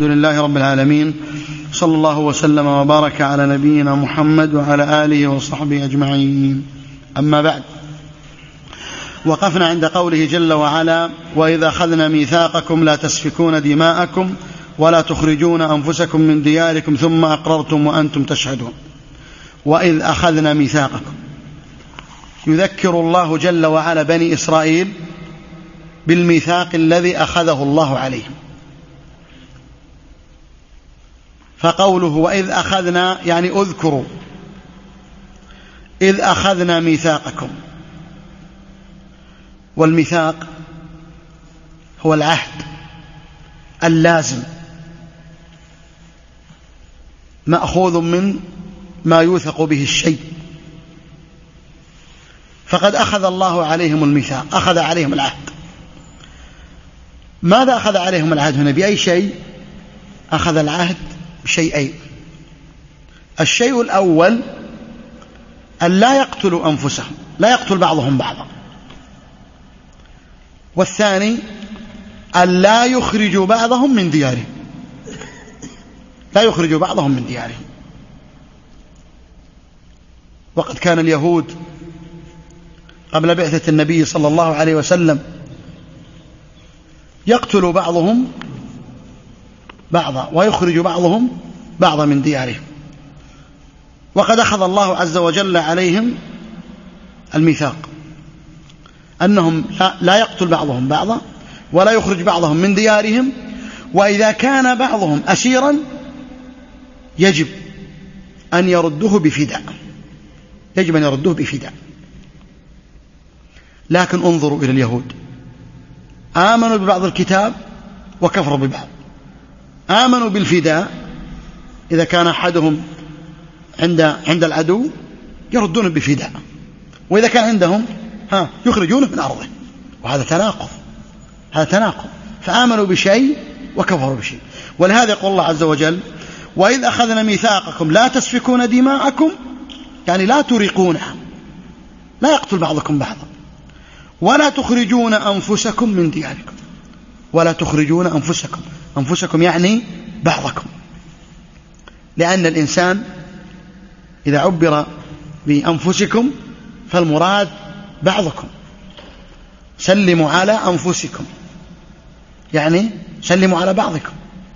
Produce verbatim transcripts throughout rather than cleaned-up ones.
الحمد لله رب العالمين، صلى الله وسلم وبارك على نبينا محمد وعلى آله وصحبه أجمعين. أما بعد، وقفنا عند قوله جل وعلا: وإذا أخذنا ميثاقكم لا تسفكون دماءكم ولا تخرجون أنفسكم من دياركم ثم أقررتم وأنتم تشهدون. وإذ أخذنا ميثاقكم، يذكر الله جل وعلا بني إسرائيل بالميثاق الذي أخذه الله عليهم. فقوله وإذ أخذنا يعني أذكروا إذ أخذنا ميثاقكم. والميثاق هو العهد اللازم، مأخوذ من ما يوثق به الشيء. فقد أخذ الله عليهم الميثاق، أخذ عليهم العهد. ماذا أخذ عليهم العهد هنا؟ بأي شيء؟ أخذ العهد بشيئين. الشيء الأول أن لا يقتلوا أنفسهم، لا يقتل بعضهم بعضا. والثاني أن لا يخرجوا بعضهم من ديارهم، لا يخرجوا بعضهم من ديارهم. وقد كان اليهود قبل بعثة النبي صلى الله عليه وسلم يقتل بعضهم بعضا ويخرج بعضهم بعضا من ديارهم. وقد أخذ الله عز وجل عليهم الميثاق أنهم لا يقتل بعضهم بعضا ولا يخرج بعضهم من ديارهم. وإذا كان بعضهم أسيرا يجب أن يردوه بفداء، يجب أن يردوه بفداء. لكن انظروا إلى اليهود، آمنوا ببعض الكتاب وكفروا ببعض. آمنوا بالفداء، إذا كان أحدهم عند عند العدو يردونه بفداء، وإذا كان عندهم ها يخرجونه من أرضه. وهذا تناقض، هذا تناقض. فآمنوا بشيء وكفروا بشيء. ولهذا يقول الله عز وجل: وإذ أخذنا ميثاقكم لا تسفكون دماءكم، يعني لا تريقونها، لا يقتل بعضكم بعضا، ولا تخرجون أنفسكم من دياركم. ولا تخرجون أنفسكم، أنفسكم يعني بعضكم، لأن الإنسان إذا عبر بأنفسكم فالمراد بعضكم. سلموا على أنفسكم يعني سلموا على بعضكم.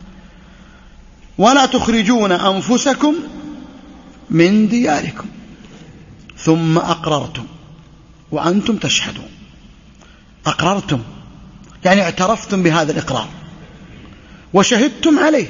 ولا تخرجون أنفسكم من دياركم ثم أقررتم وأنتم تشهدون. أقررتم يعني اعترفتم بهذا الإقرار وشهدتم عليه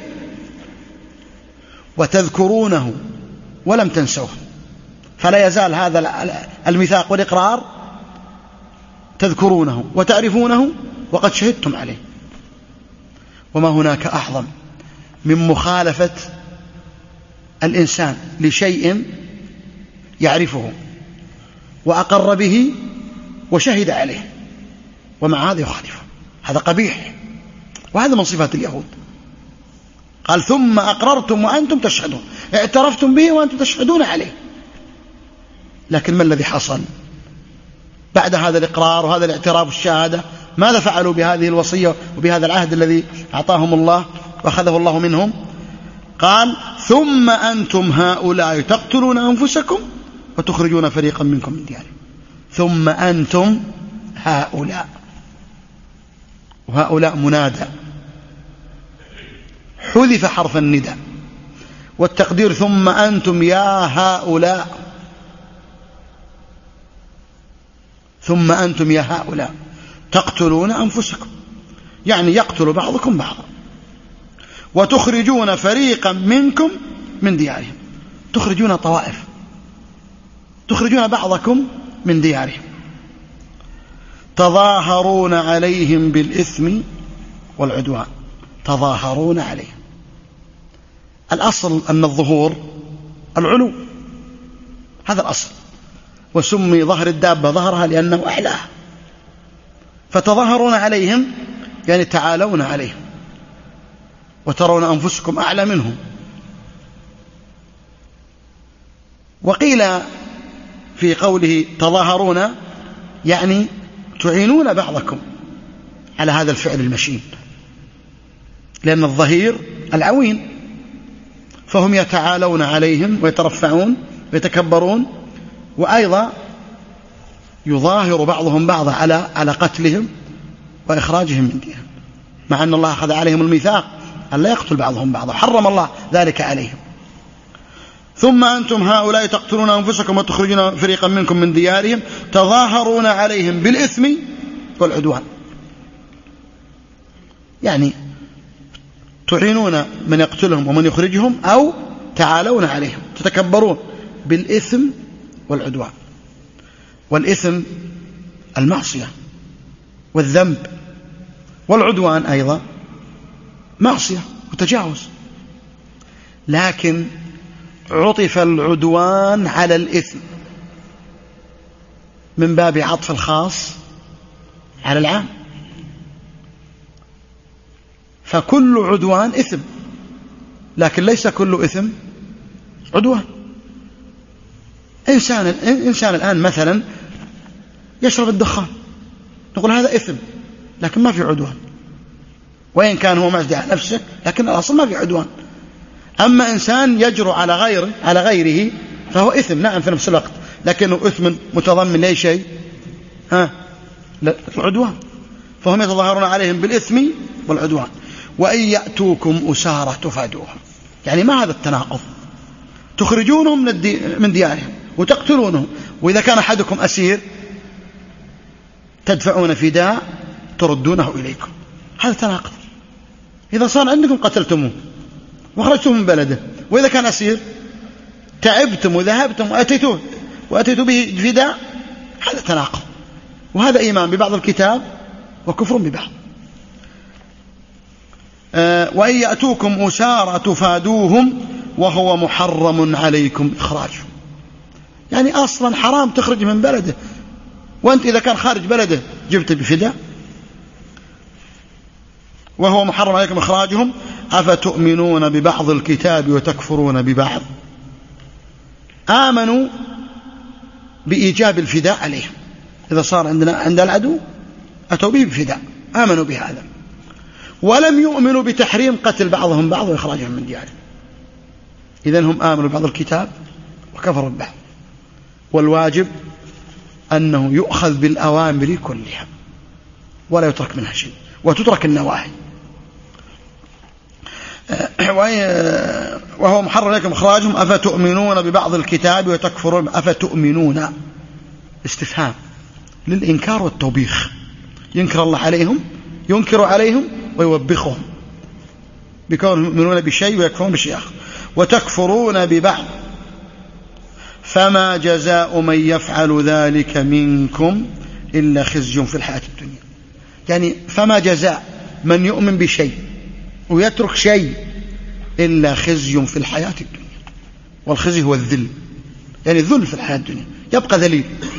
وتذكرونه ولم تنسوه. فلا يزال هذا الميثاق والإقرار تذكرونه وتعرفونه وقد شهدتم عليه. وما هناك أعظم من مخالفة الإنسان لشيء يعرفه وأقر به وشهد عليه ومع هذا يخالفه، هذا قبيح. وهذا من صفات اليهود. قال: ثم أقررتم وأنتم تشهدون، اعترفتم به وأنتم تشهدون عليه. لكن ما الذي حصل بعد هذا الإقرار وهذا الاعتراف والشهادة؟ ماذا فعلوا بهذه الوصية وبهذا العهد الذي أعطاهم الله وأخذه الله منهم؟ قال: ثم أنتم هؤلاء تقتلون أنفسكم وتخرجون فريقا منكم من ديارهم. ثم أنتم هؤلاء، وهؤلاء منادى، حذف حرف النداء، والتقدير ثم أنتم يا هؤلاء، ثم أنتم يا هؤلاء تقتلون أنفسكم، يعني يقتل بعضكم بعضا، وتخرجون فريقا منكم من ديارهم. تخرجون طوائف، تخرجون بعضكم من ديارهم. تظاهرون عليهم بالإثم والعدوان، تظاهرون عليهم. الأصل أن الظهور العلو، هذا الأصل. وسمي ظهر الدابة ظهرها لأنه أعلاها. فتظاهرون عليهم يعني تعالون عليهم وترون أنفسكم أعلى منهم. وقيل في قوله تظاهرون يعني تعينون بعضكم على هذا الفعل المشين، لأن الظهير العوين، فهم يتعالون عليهم ويترفعون ويتكبرون، وأيضا يظاهر بعضهم بعضا على على قتلهم وإخراجهم من دينهم، مع أن الله أخذ عليهم الميثاق أن لا يقتل بعضهم بعضا، حرم الله ذلك عليهم. ثم أنتم هؤلاء تقتلون أنفسكم وتخرجون فريقا منكم من ديارهم تظاهرون عليهم بالإثم والعدوان، يعني تعينون من يقتلهم ومن يخرجهم، أو تعالون عليهم تتكبرون بالإثم والعدوان. والإثم المعصية والذنب، والعدوان أيضا معصية وتجاوز، لكن عطف العدوان على الإثم من باب عطف الخاص على العام، فكل عدوان إثم، لكن ليس كل إثم عدوان. إنسان, إنسان الآن مثلا يشرب الدخان، نقول هذا إثم، لكن ما في عدوان، وإن كان هو معزدي على نفسه، لكن الأصل ما في عدوان. أما إنسان يجرؤ على غيره على غيره فهو إثم، نعم في نفس الوقت، لكنه إثم متضمن لأي شيء؟ ها العدوان. فهم يتظاهرون عليهم بالإثم والعدوان. وإن يأتوكم أسارى تفادوهم، يعني ما هذا التناقض؟ تخرجونهم من ديارهم وتقتلونهم، وإذا كان أحدكم أسير تدفعون فداء تردونه إليكم، هذا تناقض. إذا صار عندكم قتلتموه وخرجتم من بلده، وإذا كان أسير تعبتم وذهبتم وأتيتوه وأتيتوا به فداء، هذا تناقض، وهذا إيمان ببعض الكتاب وكفر ببعض. أه وإن يأتوكم أسارى تفادوهم وهو محرم عليكم إخراجهم، يعني أصلا حرام تخرج من بلده، وأنت إذا كان خارج بلده جبت بفداء. وهو محرم عليكم إخراجهم أفتؤمنون ببعض الكتاب وتكفرون ببعض. آمنوا بإيجاب الفداء عليهم، إذا صار عندنا عند العدو أتوا به بفداء، آمنوا بهذا، ولم يؤمنوا بتحريم قتل بعضهم بعض وإخراجهم من ديارهم. إذن هم آمنوا ببعض الكتاب وكفروا ببعض، والواجب أنه يؤخذ بالأوامر كلها ولا يترك منها شيء، وتترك النواهي. وهو محرم عليكم إخراجهم أفتؤمنون ببعض الكتاب وتكفرون. أفتؤمنون استفهام للإنكار والتوبيخ، ينكر الله عليهم، ينكر عليهم ويوبخهم بكونهم يؤمنون بشيء ويكفرون بشيء آخر. وتكفرون ببعض فما جزاء من يفعل ذلك منكم إلا خزي في الحياة الدنيا، يعني فما جزاء من يؤمن بشيء ويترك شيء إلا خزي في الحياة الدنيا. والخزي هو الذل، يعني الذل في الحياة الدنيا، يبقى ذليل.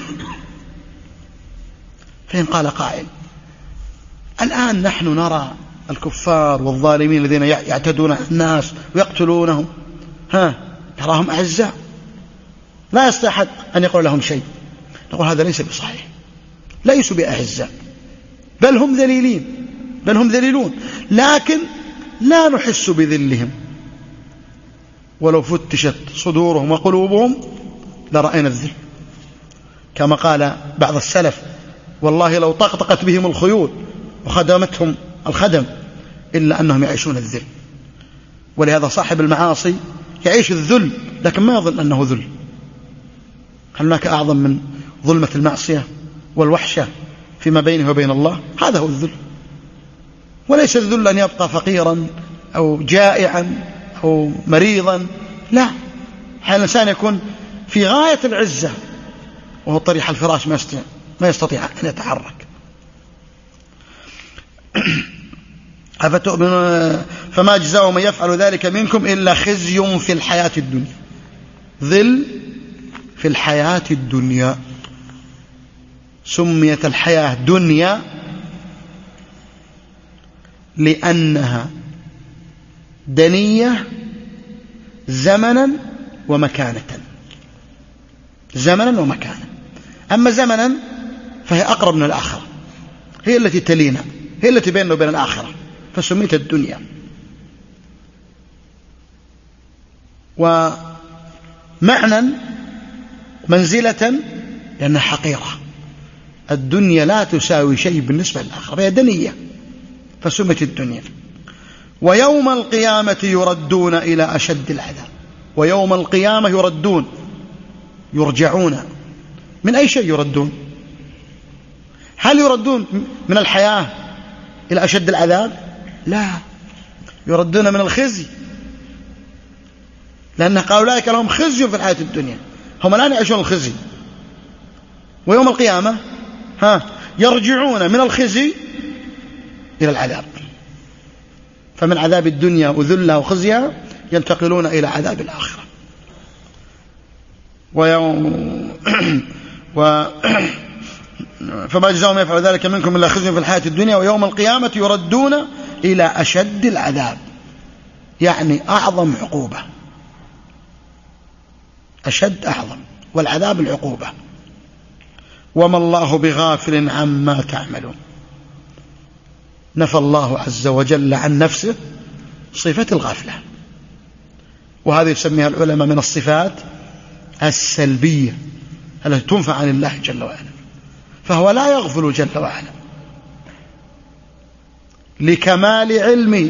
فإن قال قائل الآن نحن نرى الكفار والظالمين الذين يعتدون على الناس ويقتلونهم، ها تراهم أعزاء لا يستحق أن يقول لهم شيء، نقول هذا ليس بصحيح، ليسوا بأعزاء، بل هم ذليلين، بل هم ذليلون، لكن لا نحس بذلهم. ولو فتشت صدورهم وقلوبهم لرأينا الذل، كما قال بعض السلف والله لو طقطقت بهم الخيول وخدمتهم الخدم إلا أنهم يعيشون الذل. ولهذا صاحب المعاصي يعيش الذل لكن ما يظن أنه ذل. هل هناك أعظم من ظلمة المعصية والوحشة فيما بينه وبين الله؟ هذا هو الذل. وليس الذل أن يبقى فقيرا أو جائعا أو مريضا، لا، حال الإنسان يكون في غاية العزة وهو طريح الفراش ما يستطيع أن يتحرك. أفتؤمنون فما جزاء من يفعل ذلك منكم إلا خزي في الحياة الدنيا، ذل في الحياة الدنيا. سميت الحياة دنيا لأنها دنية زمنا ومكانة، زمنا ومكانة. أما زمنا فهي أقرب من الآخرة، هي التي تلينا، هي التي بيننا وبين الآخرة، فسميت الدنيا. ومعنى منزلة لأنها حقيرة. الدنيا لا تساوي شيء بالنسبة للآخرة، هي دنية فسمت الدنيا. ويوم القيامة يردون إلى أشد العذاب. ويوم القيامة يردون، يرجعون من أي شيء يردون؟ هل يردون من الحياة إلى أشد العذاب؟ لا، يردون من الخزي، لأن أولئك لهم خزي في الحياة الدنيا، هم الآن يعيشون الخزي. ويوم القيامة ها يرجعون من الخزي إلى العذاب، فمن عذاب الدنيا وذلها وخزيها ينتقلون إلى عذاب الآخرة. ويوم و فما جزاء من يفعل ذلك منكم إلا خزي في الحياة الدنيا ويوم القيامة يردون إلى أشد العذاب، يعني أعظم عقوبة. أشد أعظم، والعذاب العقوبة. وما الله بغافل عما تعملون. نفى الله عز وجل عن نفسه صفة الغفلة، وهذه يسميها العلماء من الصفات السلبية التي تنفى عن الله جل وعلا، فهو لا يغفل جل وعلا لكمال علمه،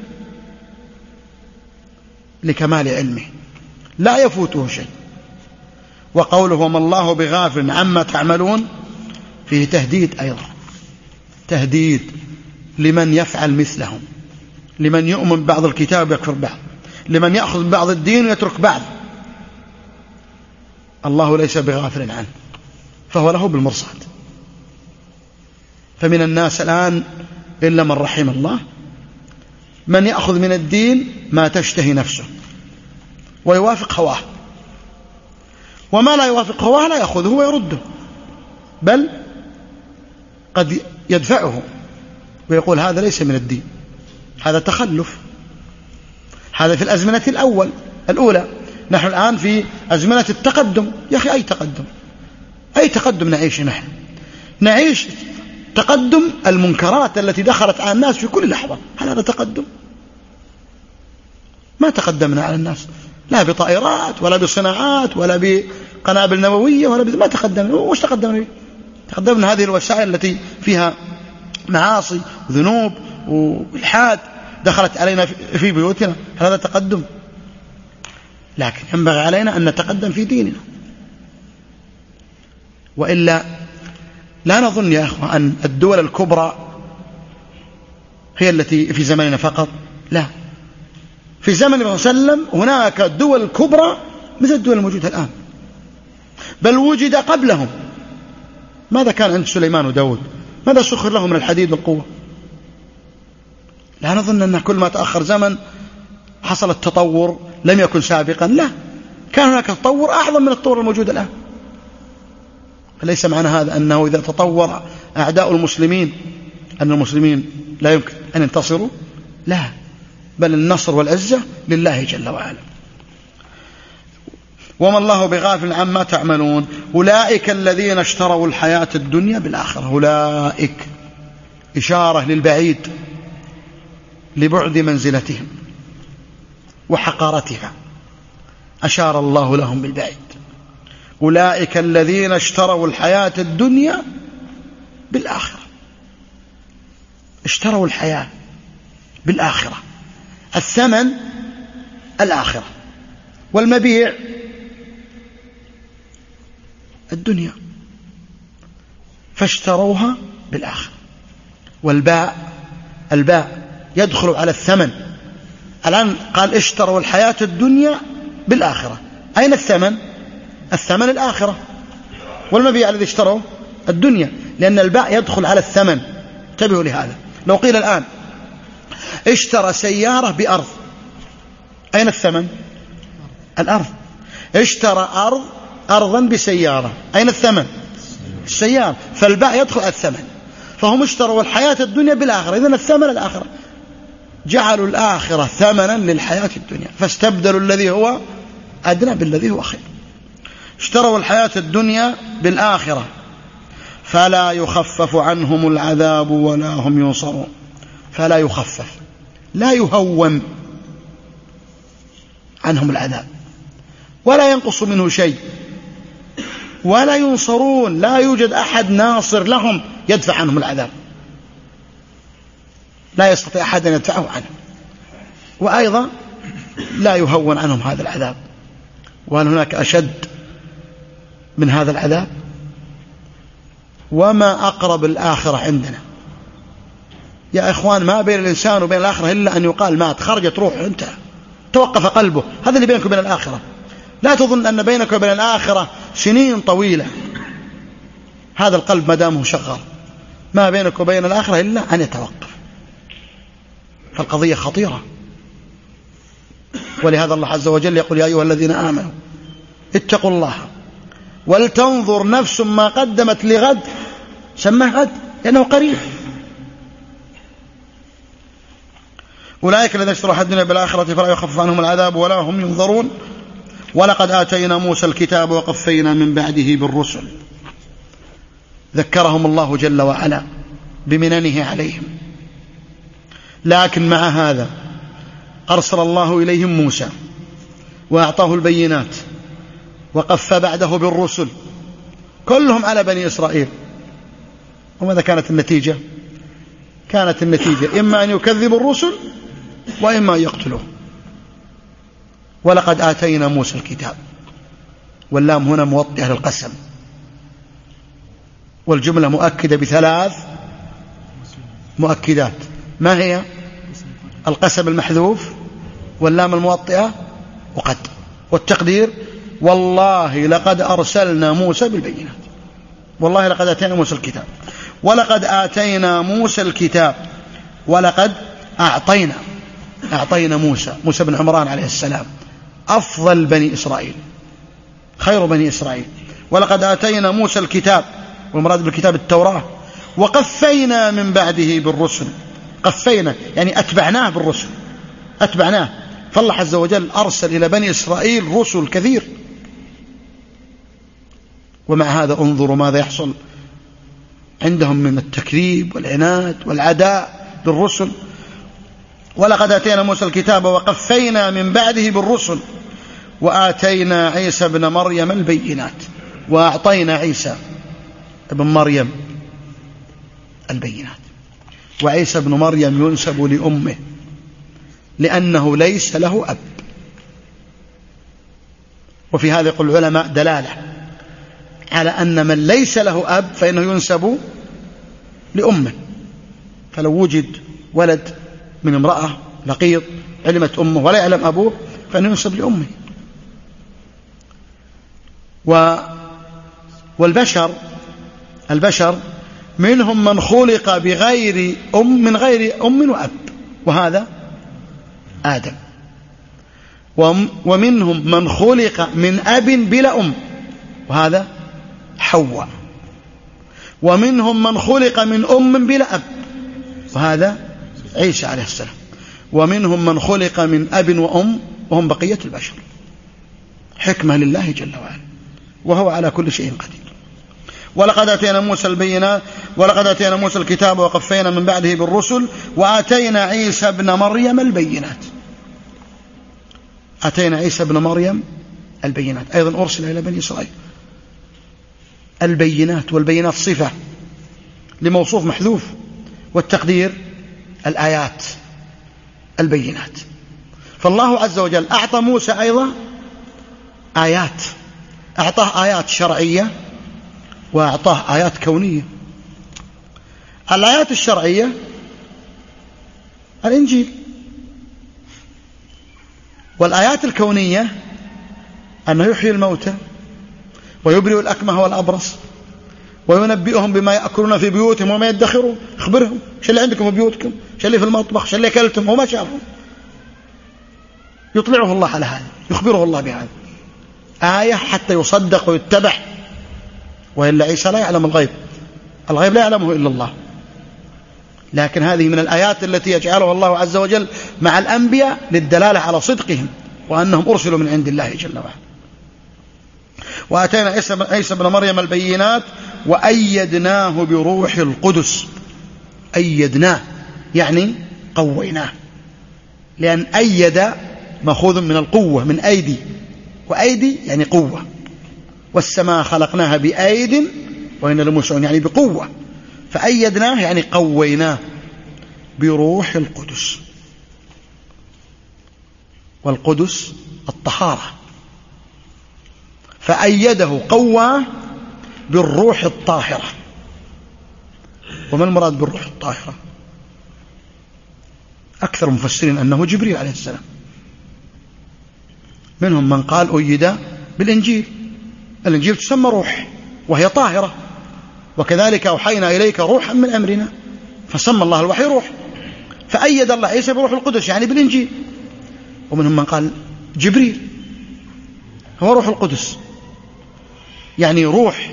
لكمال علمه لا يفوته شيء. وقوله وما الله بغافل عما تعملون فيه تهديد أيضا، تهديد لمن يفعل مثلهم، لمن يؤمن بعض الكتاب يكفر بعض، لمن يأخذ بعض الدين ويترك بعض. الله ليس بغافل عنه، فهو له بالمرصاد. فمن الناس الآن إلا من رحم الله من يأخذ من الدين ما تشتهي نفسه ويوافق هواه، وما لا يوافق هواه لا يأخذه ويرده، بل قد يدفعه ويقول هذا ليس من الدين، هذا تخلف. هذا في الأزمنة الأول الأولى. نحن الآن في أزمنة التقدم. يا أخي أي تقدم؟ أي تقدم نعيش؟ نحن نعيش تقدم المنكرات التي دخلت على الناس في كل لحظة. هل هذا تقدم؟ ما تقدمنا على الناس لا بطائرات ولا بصناعات ولا بقنابل نووية ولا ب... ما تقدمنا. وش تقدمنا به؟ تقدمنا هذه الوسائل التي فيها معاصي وذنوب والحاد دخلت علينا في بيوتنا. هل هذا تقدم؟ لكن ينبغي علينا أن نتقدم في ديننا، وإلا لا نظن يا أخوة أن الدول الكبرى هي التي في زماننا فقط. لا، في زمن النبي صلى الله عليه وسلم هناك دول كبرى مثل الدول الموجودة الآن، بل وجد قبلهم. ماذا كان عند سليمان وداود؟ ماذا سخر لهم من الحديد والقوة؟ لا نظن أن كل ما تأخر زمن حصل التطور لم يكن سابقا. لا، كان هناك تطور أعظم من التطور الموجود الآن. فليس معنى هذا أنه إذا تطور أعداء المسلمين أن المسلمين لا يمكن أن ينتصروا. لا، بل النصر والعزة لله جل وعلا. وما الله بغافل عما تعملون أولئك الذين اشتروا الحياة الدنيا بالآخرة. أولئك إشارة للبعيد لبعد منزلتهم وحقارتها، أشار الله لهم بالبعيد. أولئك الذين اشتروا الحياة الدنيا بالآخرة. اشتروا الحياة بالآخرة، الثمن الآخرة، والمبيع الدنيا، فاشتروها بالآخرة. والباء الباء يدخل على الثمن. الآن قال اشتروا الحياة الدنيا بالآخرة، أين الثمن؟ الثمن الآخرة، والمبيع الذي اشتروا الدنيا، لأن الباء يدخل على الثمن. انتبهوا لهذا. لو قيل الآن اشترى سيارة بأرض، أين الثمن؟ الأرض. اشترى أرض أرضا بسيارة، أين الثمن؟ السيارة. فالباء يدخل على الثمن. فهم اشتروا الحياة الدنيا بالآخرة، إذن الثمن الآخرة. جعلوا الآخرة ثمنا للحياة الدنيا، فاستبدلوا الذي هو أدنى بالذي هو خير. اشتروا الحياة الدنيا بالآخرة فلا يخفف عنهم العذاب ولا هم ينصرون. فلا يخفف، لا يهون عنهم العذاب. ولا ينقص منه شيء ولا ينصرون، لا يوجد أحد ناصر لهم يدفع عنهم العذاب، لا يستطيع أحد أن يدفعه عنه، وأيضا لا يهون عنهم هذا العذاب. وهل هناك أشد من هذا العذاب؟ وما أقرب الآخرة عندنا يا إخوان، ما بين الإنسان وبين الآخرة إلا أن يقال مات، خرجت روحه، انتهى، توقف قلبه، هذا اللي بينك وبين الآخرة. لا تظن أن بينك وبين الآخرة سنين طويلة، هذا القلب ما دامه شغال، ما بينك وبين الآخرة إلا أن يتوقف، فالقضية خطيرة. ولهذا الله عز وجل يقول يا أيها الذين آمنوا اتقوا الله ولتنظر نفس ما قدمت لغد، سماه غد لأنه قريب. أولئك الذين اشتروا الدنيا بالآخرة فلا يخفف عنهم العذاب ولا هم ينظرون. ولقد آتينا موسى الكتاب وقفينا من بعده بالرسل. ذكرهم الله جل وعلا بمننه عليهم، لكن مع هذا أرسل الله إليهم موسى وأعطاه البينات وقف بعده بالرسل كلهم على بني إسرائيل. وماذا كانت النتيجة؟ كانت النتيجة إما أن يكذبوا الرسل وإما أن يقتلوه. ولقد آتينا موسى الكتاب، واللام هنا موطئة للقسم، والجملة مؤكدة بثلاث مؤكدات. ما هي؟ القسم المحذوف واللام الموطئة وقد، والتقدير والله لقد أرسلنا موسى بالبينات. والله لقد آتينا موسى الكتاب، ولقد آتينا موسى الكتاب، ولقد أعطينا أعطينا موسى موسى بن عمران عليه السلام أفضل بني إسرائيل، خير بني إسرائيل. ولقد آتينا موسى الكتاب، والمراد بالكتاب التوراة. وقفينا من بعده بالرسل، قفينا يعني أتبعناه بالرسل، أتبعناه. فالله عز وجل أرسل إلى بني إسرائيل رسل كثير، ومع هذا انظروا ماذا يحصل عندهم من التكذيب والعناد والعداء بالرسل. ولقد آتينا موسى الكتاب وقفينا من بعده بالرسل وآتينا عيسى ابن مريم البينات، وأعطينا عيسى ابن مريم البينات. وعيسى ابن مريم ينسب لأمه لأنه ليس له أب، وفي هذا يقول العلماء دلالة على أن من ليس له أب فإنه ينسب لأمه. فلو وجد ولد من امرأة لقيط علمت أمه ولا يعلم أبوه فإنه ينسب لأمه. و والبشر البشر منهم من خلق بغير أم، من غير أم وأب، وهذا آدم. ومنهم من خلق من أب بلا أم، وهذا حواء. ومنهم من خلق من أم بلا أب، وهذا عيسى عليه السلام. ومنهم من خلق من أب وأم، وهم بقية البشر. حكمة لله جل وعلا، وهو على كل شيء قدير. ولقد آتينا موسى البينات، ولقد آتينا موسى الكتاب وقفينا من بعده بالرسل وآتينا عيسى ابن مريم البينات. آتينا عيسى ابن مريم البينات، أيضا أرسل إلى بني إسرائيل. البينات، والبينات صفة لموصوف محذوف، والتقدير الآيات البينات. فالله عز وجل أعطى موسى أيضا آيات، أعطاه آيات شرعية وأعطاه آيات كونية. الآيات الشرعية الإنجيل، والآيات الكونية أنه يحيي الموتى ويبرئ الأكمه والأبرص وينبئهم بما يأكلون في بيوتهم وما يدخرون. اخبرهم شو اللي عندكم في بيوتكم، شو اللي في المطبخ، شو اللي أكلتم، وما شافوا. يطلعه الله على هذا، يخبره الله بهذا، آية حتى يصدق ويتبع. وإلا عيسى لا يعلم الغيب، الغيب لا يعلمه إلا الله. لكن هذه من الآيات التي يجعلها الله عز وجل مع الأنبياء للدلالة على صدقهم وأنهم أرسلوا من عند الله جل وعلا. وآتينا عيسى بن مريم البينات وأيدناه بروح القدس. أيدناه يعني قويناه، لأن أيد مأخوذ من القوة، من أيدي، وأيدي يعني قوة، والسماء خلقناها بأيد وإنا لموسعون يعني بقوة، فأيدناه يعني قويناه بروح القدس، والقدس الطهارة، فأيده قواه بالروح الطاهرة. وما المراد بالروح الطاهرة؟ أكثر المفسرين أنه جبريل عليه السلام، منهم من قال أيد بالإنجيل، الإنجيل تسمى روح وهي طاهرة، وكذلك أوحينا إليك روحا من أمرنا، فسمى الله الوحي روح، فأيد الله عيسى بروح القدس يعني بالإنجيل. ومنهم من قال جبريل هو روح القدس، يعني روح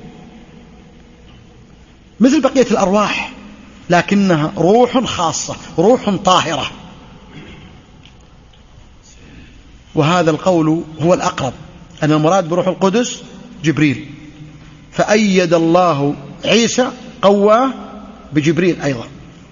مثل بقية الأرواح لكنها روح خاصة، روح طاهرة. وهذا القول هو الأقرب، أن المراد بروح القدس جبريل، فأيد الله عيسى قواه بجبريل أيضا،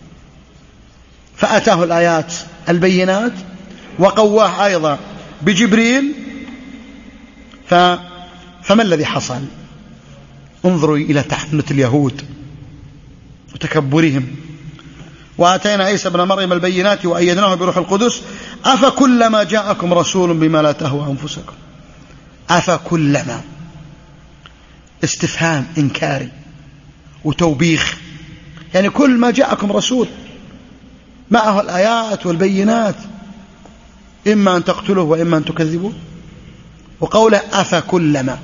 فأتاه الآيات البينات وقواه أيضا بجبريل. ف... فما الذي حصل؟ انظروا إلى تعنت اليهود وتكبرهم. وآتينا عيسى ابن مريم البينات وأيدناه بروح القدس أفكلما جاءكم رسول بما لا تهوى أنفسكم. أفكلما استفهام إنكاري وتوبيخ، يعني كل ما جاءكم رسول معه الآيات والبينات إما أن تقتلوه وإما أن تكذبوه. وقوله أفكلما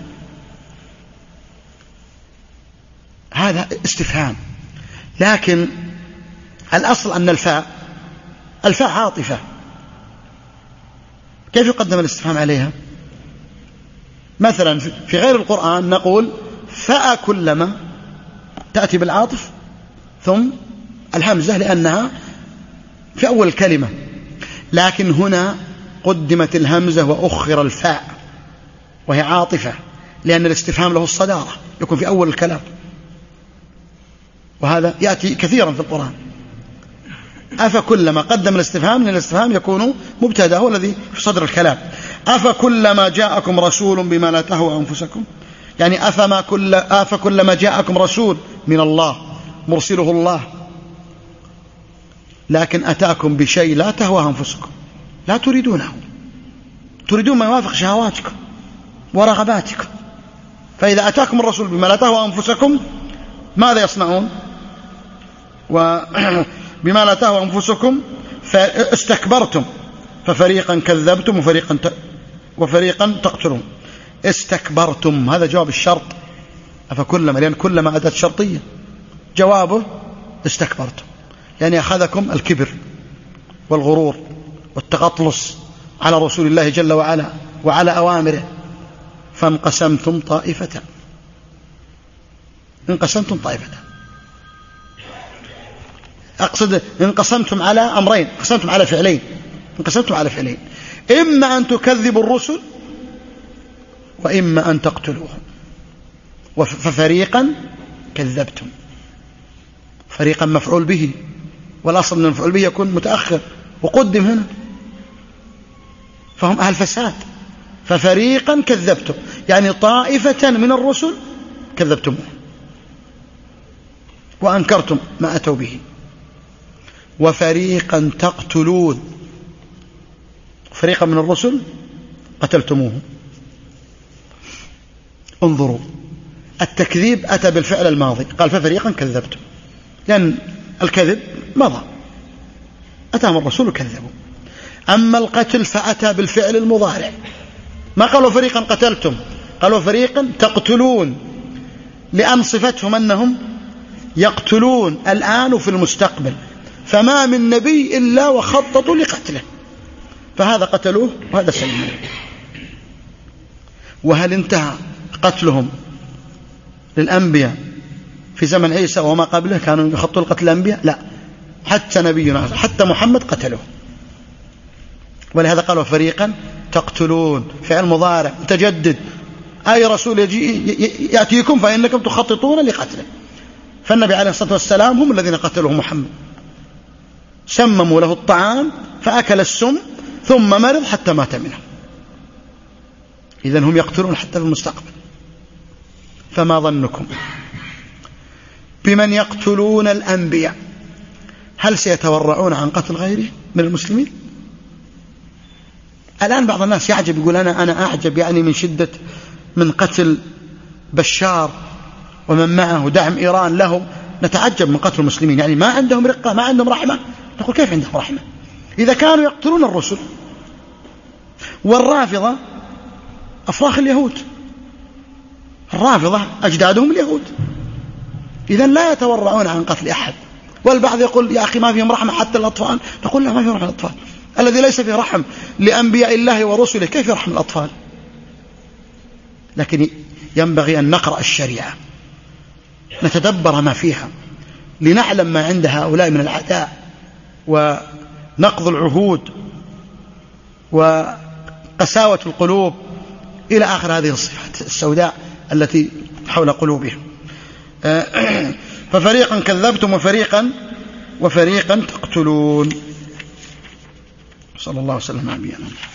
هذا استفهام، لكن الأصل أن الفاء الفاء عاطفة، كيف يقدم الاستفهام عليها؟ مثلا في غير القرآن نقول فأكلما تأتي بالعاطف ثم الهمزة لأنها في أول الكلمة، لكن هنا قدمت الهمزة وأخر الفاء وهي عاطفة، لأن الاستفهام له الصدارة، يكون في أول الكلام، وهذا يأتي كثيرا في القرآن. أفكلما قدم الاستفهام، لأن الاستفهام يكون مبتدأ هو الذي في صدر الكلام. أفكلما جاءكم رسول بما لا تهوى أنفسكم، يعني أفما كل أفكلما جاءكم رسول من الله مرسله الله، لكن أتاكم بشيء لا تهوى أنفسكم، لا تريدونه، تريدون ما يوافق شهواتكم ورغباتكم. فإذا أتاكم الرسول بما لا تهوى أنفسكم ماذا يصنعون؟ وبما لا تهوى أنفسكم فاستكبرتم ففريقا كذبتم وفريقا ت... وفريقا تقتلون. استكبرتم هذا جواب الشرط، أفكلما، لأن كلما أداة شرطية، جوابه استكبرتم، يعني أخذكم الكبر والغرور والتغطلس على رسول الله جل وعلا وعلى أوامره، فانقسمتم طائفة، انقسمتم طائفة، أقصد انقسمتم على أمرين، انقسمتم على فعلين، انقسمتم على فعلين، إما أن تكذبوا الرسل وإما أن تقتلوهم، ففريقا كذبتم، فريقا مفعول به، والأصل أن المفعول به يكون متأخر وقدم هنا، فهم أهل فساد. ففريقا كذبتم يعني طائفة من الرسل كذبتموه وأنكرتم ما أتوا به، وفريقا تقتلون، فريقا من الرسل قتلتموه. انظروا، التكذيب أتى بالفعل الماضي، قال ففريقا كذبتم، لأن الكذب مضى، أتاهم الرسول كذبوا. أما القتل فأتى بالفعل المضارع، ما قالوا فريقا قتلتم، قالوا فريقا تقتلون، لأن صفتهم أنهم يقتلون الآن وفي المستقبل، فما من نبي إلا وخططوا لقتله، فهذا قتلوه وهذا سلموه. وهل انتهى قتلهم للأنبياء في زمن عيسى وما قبله كانوا يخطوا لقتل الأنبياء؟ لا، حتى نبينا حتى محمد قتلوه. ولهذا قالوا فريقا تقتلون، فعل مضارع متجدد، أي رسول يجي يأتيكم فإنكم تخططون لقتله. فالنبي عليه الصلاة والسلام هم الذين قتلوه محمد، سمموا له الطعام فأكل السم ثم مرض حتى مات منه. إذن هم يقتلون حتى في المستقبل. فما ظنكم بمن يقتلون الأنبياء؟ هل سيتورعون عن قتل غيره من المسلمين؟ الآن بعض الناس يعجب، يقول أنا أنا أعجب يعني من شدة من قتل بشار ومن معه دعم إيران له، نتعجب من قتل المسلمين، يعني ما عندهم رقة، ما عندهم رحمة. نقول كيف عندهم رحمة إذا كانوا يقتلون الرسل؟ والرافضة أفراخ اليهود، الرافضة أجدادهم اليهود، إذن لا يتورعون عن قتل أحد. والبعض يقول يا أخي ما فيهم رحمة حتى الأطفال، نقول لا، ما فيهم رحمة الأطفال. الذي ليس فيه رحم لأنبياء الله ورسله كيف يرحم الأطفال؟ لكن ينبغي أن نقرأ الشريعة، نتدبر ما فيها، لنعلم ما عند هؤلاء من العداء ونقض العهود وقساوة القلوب إلى آخر هذه الصفات السوداء التي حول قلوبهم. ففريقا كذبتم وفريقا وفريقا تقتلون. صلى الله وسلم على نبينا.